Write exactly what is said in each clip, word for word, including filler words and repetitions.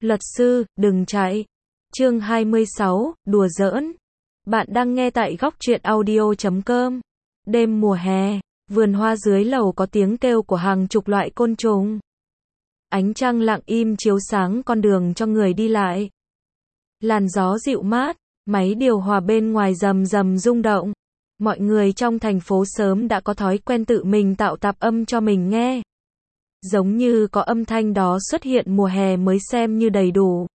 Luật sư, đừng chạy. Chương hai mươi sáu, đùa giỡn. Bạn đang nghe tại góc truyện audio chấm com. Đêm mùa hè, vườn hoa dưới lầu có tiếng kêu của hàng chục loại côn trùng. Ánh trăng lặng im chiếu sáng con đường cho người đi lại. Làn gió dịu mát, máy điều hòa bên ngoài rầm rầm rung động. Mọi người trong thành phố sớm đã có thói quen tự mình tạo tạp âm cho mình nghe. Giống như có âm thanh đó xuất hiện mùa hè mới xem như đầy đủ.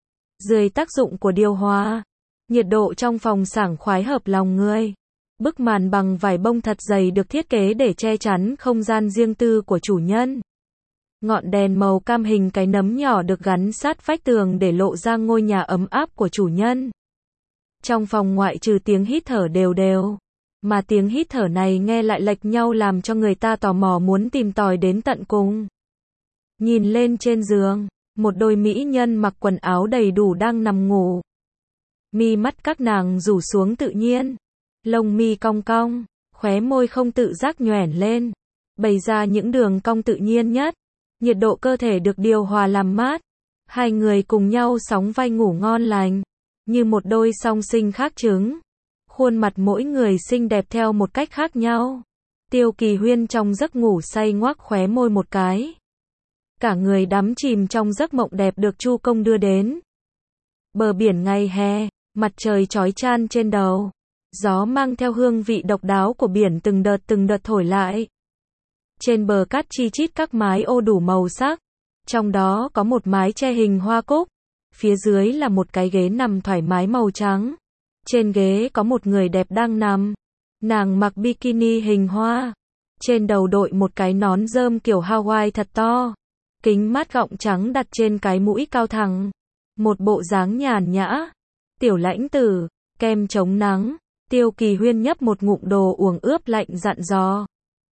Dưới tác dụng của điều hòa, nhiệt độ trong phòng sảng khoái hợp lòng người. Bức màn bằng vải bông thật dày được thiết kế để che chắn không gian riêng tư của chủ nhân. Ngọn đèn màu cam hình cái nấm nhỏ được gắn sát vách tường để lộ ra ngôi nhà ấm áp của chủ nhân. Trong phòng ngoại trừ tiếng hít thở đều đều, mà tiếng hít thở này nghe lại lệch nhau làm cho người ta tò mò muốn tìm tòi đến tận cùng. Nhìn lên trên giường, một đôi mỹ nhân mặc quần áo đầy đủ đang nằm ngủ. Mi mắt các nàng rủ xuống tự nhiên, lông mi cong cong, khóe môi không tự giác nhoẻn lên, bày ra những đường cong tự nhiên nhất. Nhiệt độ cơ thể được điều hòa làm mát. Hai người cùng nhau sóng vai ngủ ngon lành, như một đôi song sinh khác trứng. Khuôn mặt mỗi người xinh đẹp theo một cách khác nhau. Tiêu Kỳ Huyên trong giấc ngủ say ngoác khóe môi một cái. Cả người đắm chìm trong giấc mộng đẹp được Chu Công đưa đến. Bờ biển ngày hè, mặt trời chói chang trên đầu. Gió mang theo hương vị độc đáo của biển từng đợt từng đợt thổi lại. Trên bờ cát chi chít các mái ô đủ màu sắc. Trong đó có một mái che hình hoa cúc. Phía dưới là một cái ghế nằm thoải mái màu trắng. Trên ghế có một người đẹp đang nằm. Nàng mặc bikini hình hoa. Trên đầu đội một cái nón rơm kiểu Hawaii thật to. Kính mát gọng trắng đặt trên cái mũi cao thẳng. Một bộ dáng nhàn nhã. Tiểu Lãnh Tử, kem chống nắng. Tiêu Kỳ Huyên nhấp một ngụm đồ uống ướp lạnh dặn dò.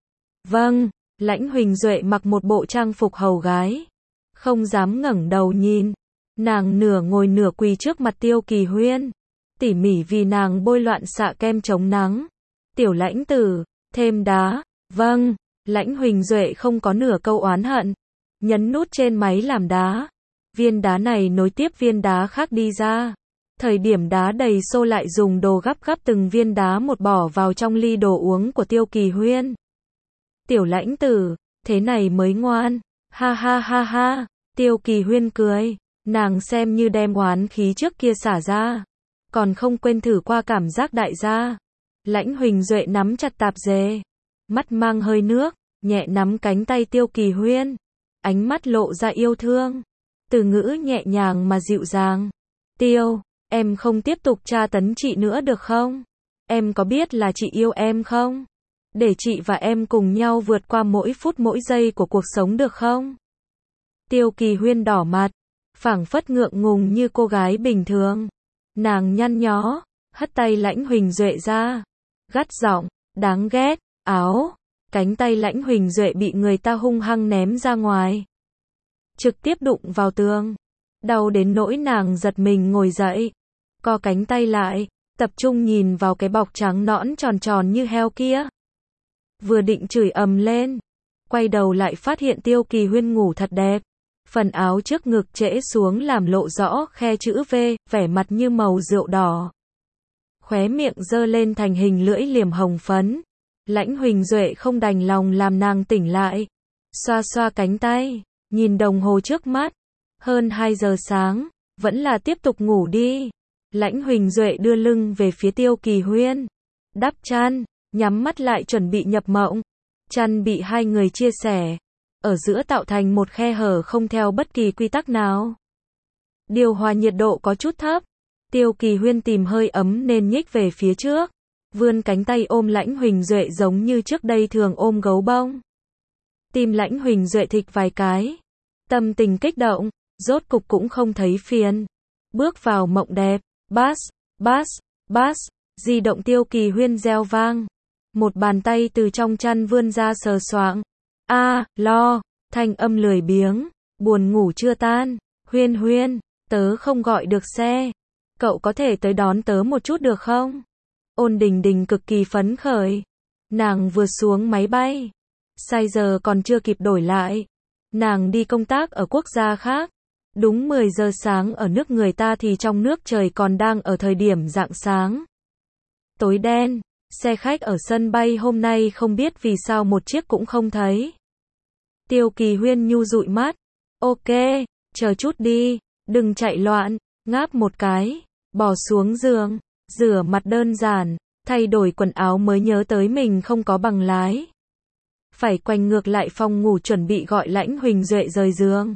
Vâng. Lãnh Huỳnh Duệ mặc một bộ trang phục hầu gái. Không dám ngẩng đầu nhìn. Nàng nửa ngồi nửa quỳ trước mặt Tiêu Kỳ Huyên. Tỉ mỉ vì nàng bôi loạn xạ kem chống nắng. Tiểu Lãnh Tử, thêm đá. Vâng. Lãnh Huỳnh Duệ không có nửa câu oán hận. Nhấn nút trên máy làm đá. Viên đá này nối tiếp viên đá khác đi ra. Thời điểm đá đầy xô lại dùng đồ gắp gắp từng viên đá một bỏ vào trong ly đồ uống của Tiêu Kỳ Huyên. Tiểu Lãnh Tử, thế này mới ngoan. Ha ha ha ha. Tiêu Kỳ Huyên cười. Nàng xem như đem oán khí trước kia xả ra. Còn không quên thử qua cảm giác đại gia. Lãnh Huỳnh Duệ nắm chặt tạp dề. Mắt mang hơi nước, nhẹ nắm cánh tay Tiêu Kỳ Huyên. Ánh mắt lộ ra yêu thương. Từ ngữ nhẹ nhàng mà dịu dàng. Tiêu, em không tiếp tục tra tấn chị nữa được không? Em có biết là chị yêu em không? Để chị và em cùng nhau vượt qua mỗi phút mỗi giây của cuộc sống được không? Tiêu Kỳ Huyên đỏ mặt, phảng phất ngượng ngùng như cô gái bình thường. Nàng nhăn nhó, hất tay Lãnh Huỳnh Duệ ra. Gắt giọng, đáng ghét, áo. Cánh tay Lãnh Huỳnh Duệ bị người ta hung hăng ném ra ngoài. Trực tiếp đụng vào tường. Đau đến nỗi nàng giật mình ngồi dậy. Co cánh tay lại, tập trung nhìn vào cái bọc trắng nõn tròn tròn như heo kia. Vừa định chửi ầm lên, quay đầu lại phát hiện Tiêu Kỳ Huyên ngủ thật đẹp. Phần áo trước ngực trễ xuống làm lộ rõ khe chữ V, vẻ mặt như màu rượu đỏ. Khóe miệng giơ lên thành hình lưỡi liềm hồng phấn. Lãnh Huỳnh Duệ không đành lòng làm nàng tỉnh lại. Xoa xoa cánh tay, nhìn đồng hồ trước mắt. Hơn hai giờ sáng, vẫn là tiếp tục ngủ đi. Lãnh Huỳnh Duệ đưa lưng về phía Tiêu Kỳ Huyên. Đắp chăn, nhắm mắt lại chuẩn bị nhập mộng. Chăn bị hai người chia sẻ. Ở giữa tạo thành một khe hở không theo bất kỳ quy tắc nào. Điều hòa nhiệt độ có chút thấp. Tiêu Kỳ Huyên tìm hơi ấm nên nhích về phía trước. Vươn cánh tay ôm Lãnh Huỳnh Duệ giống như trước đây thường ôm gấu bông. Tim Lãnh Huỳnh Duệ thịch vài cái. Tâm tình kích động, rốt cục cũng không thấy phiền. Bước vào mộng đẹp. Bass, bass, bass. Di động Tiêu Kỳ Huyên reo vang. Một bàn tay từ trong chăn vươn ra sờ soạng. A, lo, thanh âm lười biếng, buồn ngủ chưa tan. Huyên Huyên, tớ không gọi được xe. Cậu có thể tới đón tớ một chút được không? Ôn Đình Đình cực kỳ phấn khởi. Nàng vừa xuống máy bay. Sai giờ còn chưa kịp đổi lại. Nàng đi công tác ở quốc gia khác. Đúng mười giờ sáng ở nước người ta thì trong nước trời còn đang ở thời điểm rạng sáng. Tối đen, xe khách ở sân bay hôm nay không biết vì sao một chiếc cũng không thấy. Tiêu Kỳ Huyên nhu dụi mắt. Ok, chờ chút đi, đừng chạy loạn, ngáp một cái, bò xuống giường, rửa mặt đơn giản, thay đổi quần áo mới nhớ tới mình không có bằng lái. Phải quay ngược lại phòng ngủ chuẩn bị gọi Lãnh Huỳnh Duệ rời giường.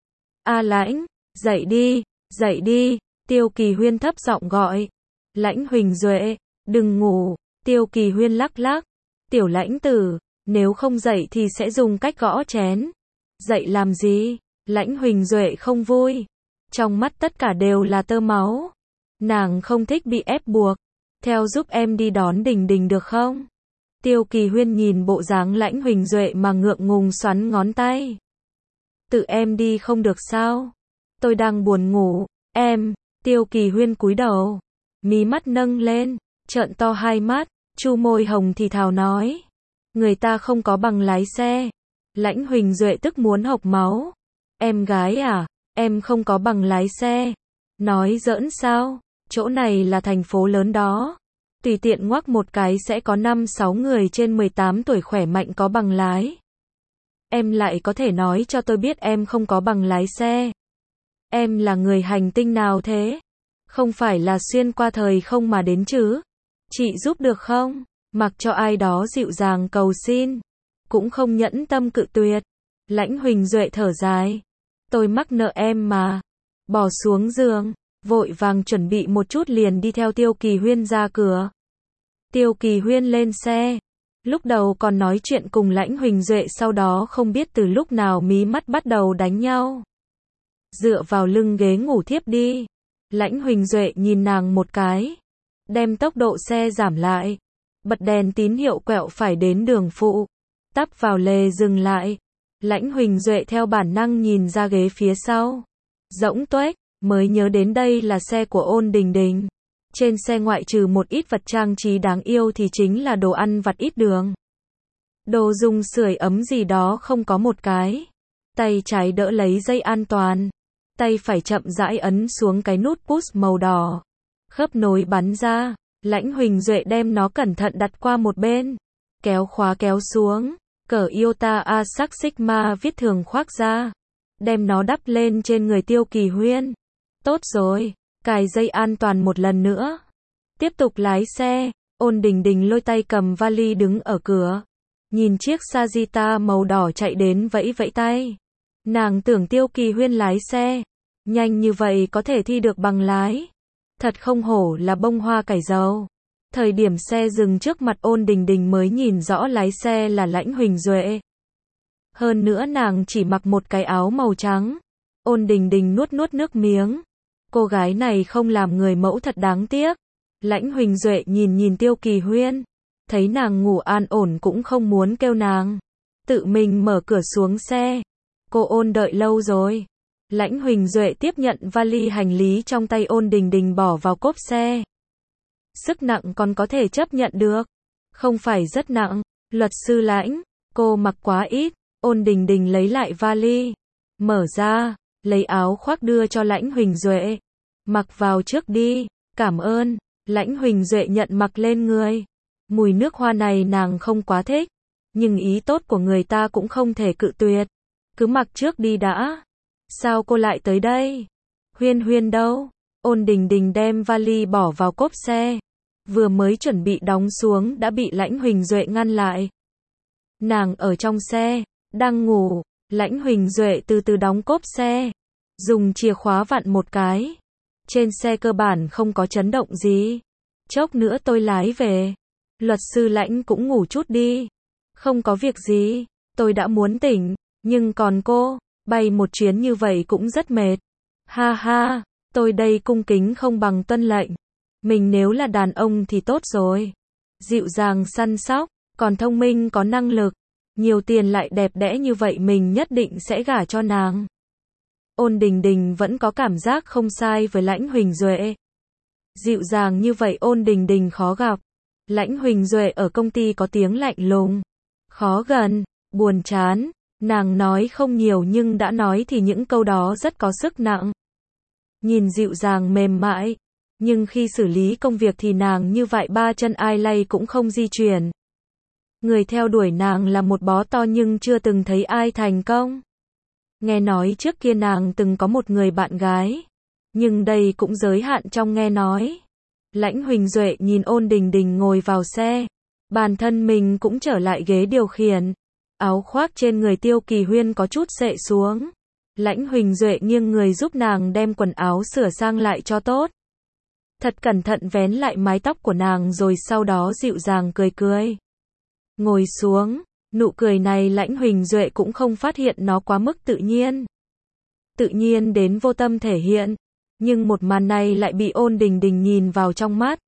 A Lãnh, dậy đi, dậy đi, Tiêu Kỳ Huyên thấp giọng gọi. Lãnh Huỳnh Duệ, đừng ngủ, Tiêu Kỳ Huyên lắc lắc. Tiểu Lãnh tử, nếu không dậy thì sẽ dùng cách gõ chén. Dậy làm gì? Lãnh Huỳnh Duệ không vui. Trong mắt tất cả đều là tơ máu. Nàng không thích bị ép buộc. Theo giúp em đi đón Đình Đình được không? Tiêu Kỳ Huyên nhìn bộ dáng Lãnh Huỳnh Duệ mà ngượng ngùng xoắn ngón tay. Tự em đi không được sao? Tôi đang buồn ngủ. Em, Tiêu Kỳ Huyên cúi đầu. Mí mắt nâng lên, trợn to hai mắt, chu môi hồng thì thào nói. Người ta không có bằng lái xe. Lãnh Huỳnh Duệ tức muốn hộc máu. Em gái à, em không có bằng lái xe. Nói giỡn sao? Chỗ này là thành phố lớn đó. Tùy tiện ngoắc một cái sẽ có năm sáu người trên mười tám tuổi khỏe mạnh có bằng lái. Em lại có thể nói cho tôi biết em không có bằng lái xe. Em là người hành tinh nào thế? Không phải là xuyên qua thời không mà đến chứ? Chị giúp được không? Mặc cho ai đó dịu dàng cầu xin. Cũng không nhẫn tâm cự tuyệt. Lãnh Huỳnh Duệ thở dài. Tôi mắc nợ em mà. Bỏ xuống giường, vội vàng chuẩn bị một chút liền đi theo Tiêu Kỳ Huyên ra cửa. Tiêu Kỳ Huyên lên xe. Lúc đầu còn nói chuyện cùng Lãnh Huỳnh Duệ, sau đó không biết từ lúc nào mí mắt bắt đầu đánh nhau. Dựa vào lưng ghế ngủ thiếp đi. Lãnh Huỳnh Duệ nhìn nàng một cái. Đem tốc độ xe giảm lại. Bật đèn tín hiệu quẹo phải đến đường phụ. Tắp vào lề dừng lại. Lãnh Huỳnh Duệ theo bản năng nhìn ra ghế phía sau. Rỗng tuếch, mới nhớ đến đây là xe của Ôn Đình Đình. Trên xe ngoại trừ một ít vật trang trí đáng yêu thì chính là đồ ăn vặt ít đường. Đồ dùng sưởi ấm gì đó không có một cái. Tay trái đỡ lấy dây an toàn. Tay phải chậm rãi ấn xuống cái nút push màu đỏ. Khớp nối bắn ra. Lãnh Huỳnh Duệ đem nó cẩn thận đặt qua một bên. Kéo khóa kéo xuống. Cởi Iota Asac Sigma viết thường khoác ra. Đem nó đắp lên trên người Tiêu Kỳ Huyên. Tốt rồi. Cài dây an toàn một lần nữa. Tiếp tục lái xe. Ôn Đình Đình lôi tay cầm vali đứng ở cửa. Nhìn chiếc Sagita màu đỏ chạy đến vẫy vẫy tay. Nàng tưởng Tiêu Kỳ Huyên lái xe. Nhanh như vậy có thể thi được bằng lái. Thật không hổ là bông hoa cải dầu. Thời điểm xe dừng trước mặt Ôn Đình Đình mới nhìn rõ lái xe là Lãnh Huỳnh Duệ. Hơn nữa nàng chỉ mặc một cái áo màu trắng. Ôn Đình Đình nuốt nuốt nước miếng. Cô gái này không làm người mẫu thật đáng tiếc. Lãnh Huỳnh Duệ nhìn nhìn Tiêu Kỳ Huyên. Thấy nàng ngủ an ổn cũng không muốn kêu nàng. Tự mình mở cửa xuống xe. Cô Ôn đợi lâu rồi. Lãnh Huỳnh Duệ tiếp nhận vali hành lý trong tay Ôn Đình Đình bỏ vào cốp xe. Sức nặng còn có thể chấp nhận được. Không phải rất nặng. Luật sư Lãnh, cô mặc quá ít. Ôn Đình Đình lấy lại vali. Mở ra, lấy áo khoác đưa cho Lãnh Huỳnh Duệ. Mặc vào trước đi, cảm ơn. Lãnh Huỳnh Duệ nhận mặc lên người. Mùi nước hoa này nàng không quá thích. Nhưng ý tốt của người ta cũng không thể cự tuyệt. Cứ mặc trước đi đã. Sao cô lại tới đây? Huyên Huyên đâu? Ôn Đình Đình đem vali bỏ vào cốp xe. Vừa mới chuẩn bị đóng xuống đã bị Lãnh Huỳnh Duệ ngăn lại. Nàng ở trong xe, đang ngủ. Lãnh Huỳnh Duệ từ từ đóng cốp xe. Dùng chìa khóa vặn một cái. Trên xe cơ bản không có chấn động gì. Chốc nữa tôi lái về. Luật sư Lãnh cũng ngủ chút đi. Không có việc gì. Tôi đã muốn tỉnh. Nhưng còn cô, bay một chuyến như vậy cũng rất mệt. Ha ha, tôi đây cung kính không bằng tuân lệnh. Mình nếu là đàn ông thì tốt rồi. Dịu dàng săn sóc, còn thông minh có năng lực. Nhiều tiền lại đẹp đẽ như vậy mình nhất định sẽ gả cho nàng. Ôn Đình Đình vẫn có cảm giác không sai với Lãnh Huỳnh Duệ. Dịu dàng như vậy Ôn Đình Đình khó gặp. Lãnh Huỳnh Duệ ở công ty có tiếng lạnh lùng, khó gần, buồn chán. Nàng nói không nhiều nhưng đã nói thì những câu đó rất có sức nặng. Nhìn dịu dàng mềm mại, nhưng khi xử lý công việc thì nàng như vậy ba chân ai lay cũng không di chuyển. Người theo đuổi nàng là một bó to nhưng chưa từng thấy ai thành công. Nghe nói trước kia nàng từng có một người bạn gái, nhưng đây cũng giới hạn trong nghe nói. Lãnh Huỳnh Duệ nhìn Ôn Đình Đình ngồi vào xe, bản thân mình cũng trở lại ghế điều khiển. Áo khoác trên người Tiêu Kỳ Huyên có chút xệ xuống. Lãnh Huỳnh Duệ nghiêng người giúp nàng đem quần áo sửa sang lại cho tốt. Thật cẩn thận vén lại mái tóc của nàng rồi sau đó dịu dàng cười cười. Ngồi xuống, nụ cười này Lãnh Huỳnh Duệ cũng không phát hiện nó quá mức tự nhiên. Tự nhiên đến vô tâm thể hiện, nhưng một màn này lại bị Ôn Đình Đình nhìn vào trong mắt.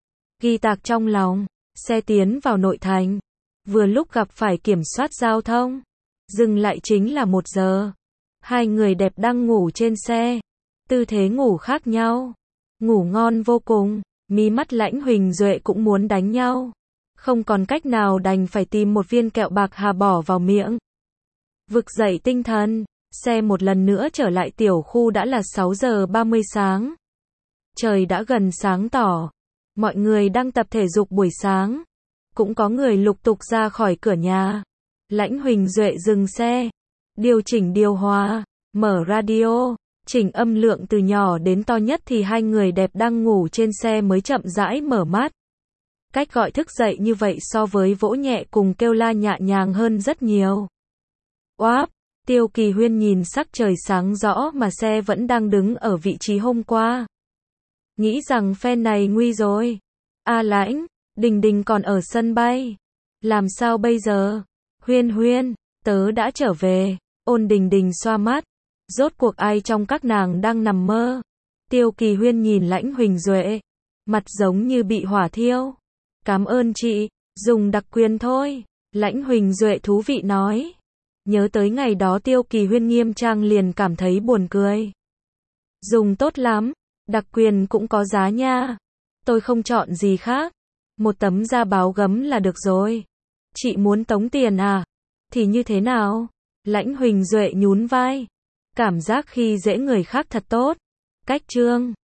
Ghi tạc trong lòng, xe tiến vào nội thành. Vừa lúc gặp phải kiểm soát giao thông. Dừng lại chính là một giờ. Hai người đẹp đang ngủ trên xe. Tư thế ngủ khác nhau. Ngủ ngon vô cùng. Mí mắt Lãnh Huỳnh Duệ cũng muốn đánh nhau. Không còn cách nào đành phải tìm một viên kẹo bạc hà bỏ vào miệng. Vực dậy tinh thần. Xe một lần nữa trở lại tiểu khu đã là sáu giờ ba mươi sáng. Trời đã gần sáng tỏ. Mọi người đang tập thể dục buổi sáng. Cũng có người lục tục ra khỏi cửa nhà. Lãnh Huỳnh Duệ dừng xe. Điều chỉnh điều hòa. Mở radio. Chỉnh âm lượng từ nhỏ đến to nhất thì hai người đẹp đang ngủ trên xe mới chậm rãi mở mắt. Cách gọi thức dậy như vậy so với vỗ nhẹ cùng kêu la nhẹ nhàng hơn rất nhiều. Oáp! Tiêu Kỳ Huyên nhìn sắc trời sáng rõ mà xe vẫn đang đứng ở vị trí hôm qua. Nghĩ rằng phen này nguy rồi. A Lãnh, Đình Đình còn ở sân bay. Làm sao bây giờ? Huyên Huyên, tớ đã trở về. Ôn Đình Đình xoa mắt. Rốt cuộc ai trong các nàng đang nằm mơ? Tiêu Kỳ Huyên nhìn Lãnh Huỳnh Duệ. Mặt giống như bị hỏa thiêu. Cảm ơn chị, dùng đặc quyền thôi. Lãnh Huỳnh Duệ thú vị nói. Nhớ tới ngày đó Tiêu Kỳ Huyên nghiêm trang liền cảm thấy buồn cười. Dùng tốt lắm, đặc quyền cũng có giá nha. Tôi không chọn gì khác. Một tấm da báo gấm là được rồi. Chị muốn tống tiền à? Thì như thế nào? Lãnh Huỳnh Duệ nhún vai. Cảm giác khi dễ người khác thật tốt. Cách trương.